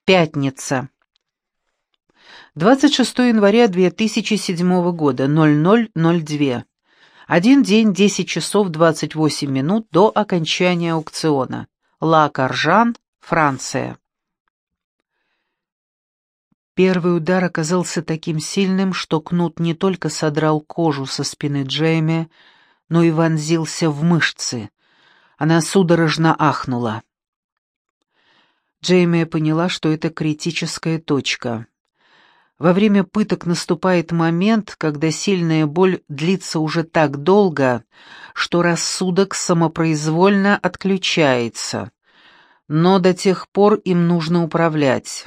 Пятница. 26 января 2007 года, 00:02. Один день, 10 часов 28 минут до окончания аукциона. Ла Каржан, Франция. Первый удар оказался таким сильным, что кнут не только содрал кожу со спины Джейми, но и вонзился в мышцы. Она судорожно ахнула. Джейми поняла, что это критическая точка. Во время пыток наступает момент, когда сильная боль длится уже так долго, что рассудок самопроизвольно отключается. Но до тех пор им нужно управлять.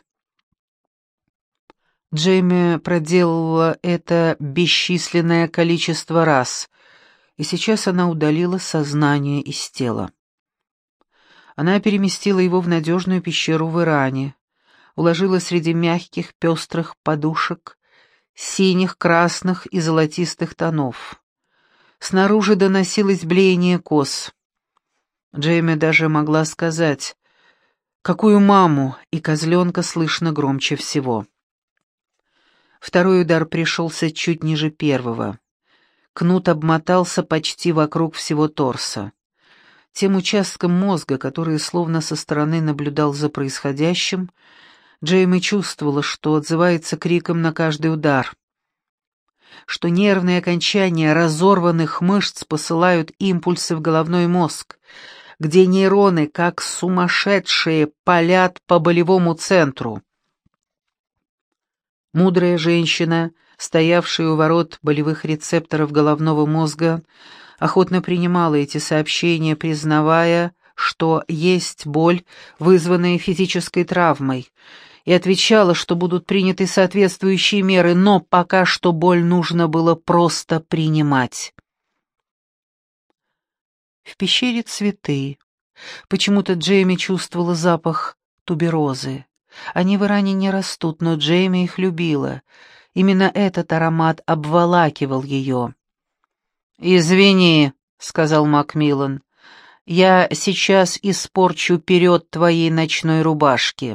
Джейми проделала это бесчисленное количество раз, и сейчас она удалила сознание из тела. Она переместила его в надежную пещеру в Иране, уложила среди мягких пестрых подушек, синих, красных и золотистых тонов. Снаружи доносилось блеяние коз. Джейми даже могла сказать, какую маму, и козленка слышно громче всего. Второй удар пришелся чуть ниже первого. Кнут обмотался почти вокруг всего торса. Тем участком мозга, который словно со стороны наблюдал за происходящим, Джейми чувствовала, что отзывается криком на каждый удар, что нервные окончания разорванных мышц посылают импульсы в головной мозг, где нейроны, как сумасшедшие, палят по болевому центру. Мудрая женщина, стоявшая у ворот болевых рецепторов головного мозга, охотно принимала эти сообщения, признавая, что есть боль, вызванная физической травмой, и отвечала, что будут приняты соответствующие меры, но пока что боль нужно было просто принимать. В пещере цветы. Почему-то Джейми чувствовала запах туберозы. Они в Иране не растут, но Джейми их любила. Именно этот аромат обволакивал ее. «Извини», — сказал Макмиллан, — «я сейчас испорчу перед твоей ночной рубашки».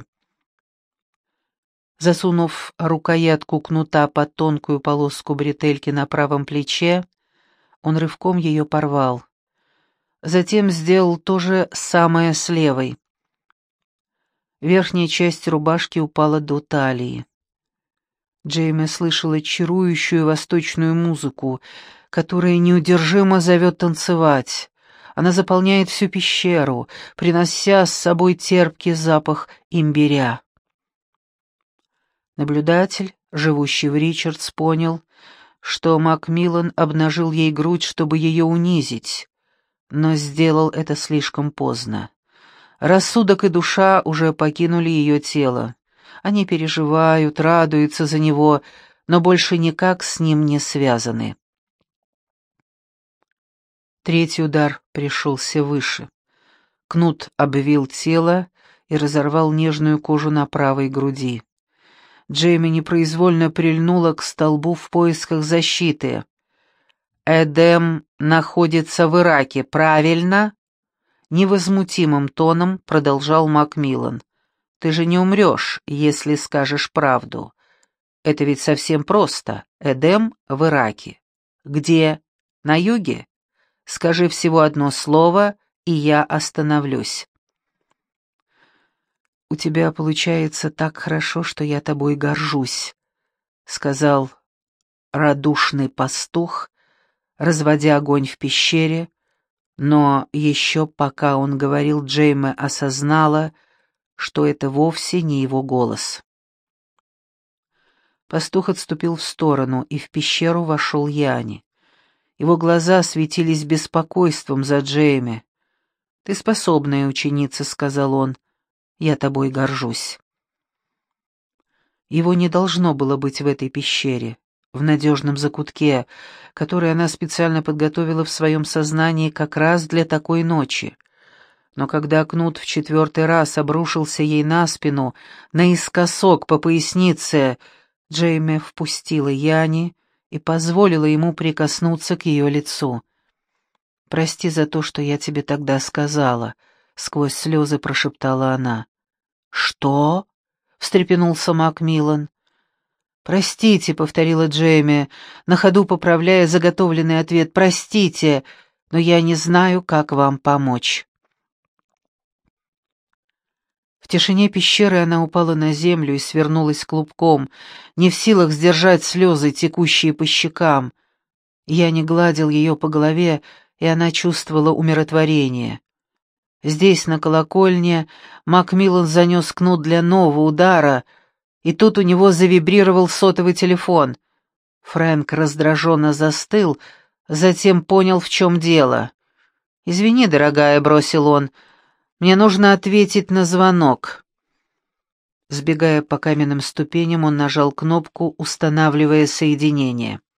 Засунув рукоятку кнута под тонкую полоску бретельки на правом плече, он рывком ее порвал. Затем сделал то же самое с левой. Верхняя часть рубашки упала до талии. Джейми слышала чарующую восточную музыку, которая неудержимо зовет танцевать. Она заполняет всю пещеру, принося с собой терпкий запах имбиря. Наблюдатель, живущий в Ричардс, понял, что Макмиллан обнажил ей грудь, чтобы ее унизить, но сделал это слишком поздно. Рассудок и душа уже покинули ее тело. Они переживают, радуются за него, но больше никак с ним не связаны. Третий удар пришелся выше. Кнут обвил тело и разорвал нежную кожу на правой груди. Джейми непроизвольно прильнула к столбу в поисках защиты. «Эдем находится в Ираке, правильно?» Невозмутимым тоном продолжал Макмиллан. «Ты же не умрешь, если скажешь правду. Это ведь совсем просто. Эдем в Ираке. Где? На юге? Скажи всего одно слово, и я остановлюсь». «У тебя получается так хорошо, что я тобой горжусь», — сказал радушный пастух, разводя огонь в пещере, но еще пока он говорил, Джейми осознала, что это вовсе не его голос. Пастух отступил в сторону, и в пещеру вошел Яни. Его глаза светились беспокойством за Джейми. «Ты способная ученица», — сказал он, — «я тобой горжусь». Его не должно было быть в этой пещере, в надежном закутке, который она специально подготовила в своем сознании как раз для такой ночи. Но когда кнут в 4-й раз обрушился ей на спину, наискосок по пояснице, Джейми впустила Яни и позволила ему прикоснуться к ее лицу. «Прости за то, что я тебе тогда сказала», — сквозь слезы прошептала она. «Что?» — встрепенулся Макмиллан. «Простите», — повторила Джейми, на ходу поправляя заготовленный ответ, «простите, но я не знаю, как вам помочь». В тишине пещеры она упала на землю и свернулась клубком, не в силах сдержать слезы, текущие по щекам. Я не гладил ее по голове, и она чувствовала умиротворение. Здесь, на колокольне, Макмиллан занес кнут для нового удара, и тут у него завибрировал сотовый телефон. Фрэнк раздраженно застыл, затем понял, в чем дело. «Извини, дорогая», — бросил он, — «мне нужно ответить на звонок». Сбегая по каменным ступеням, он нажал кнопку, устанавливая соединение.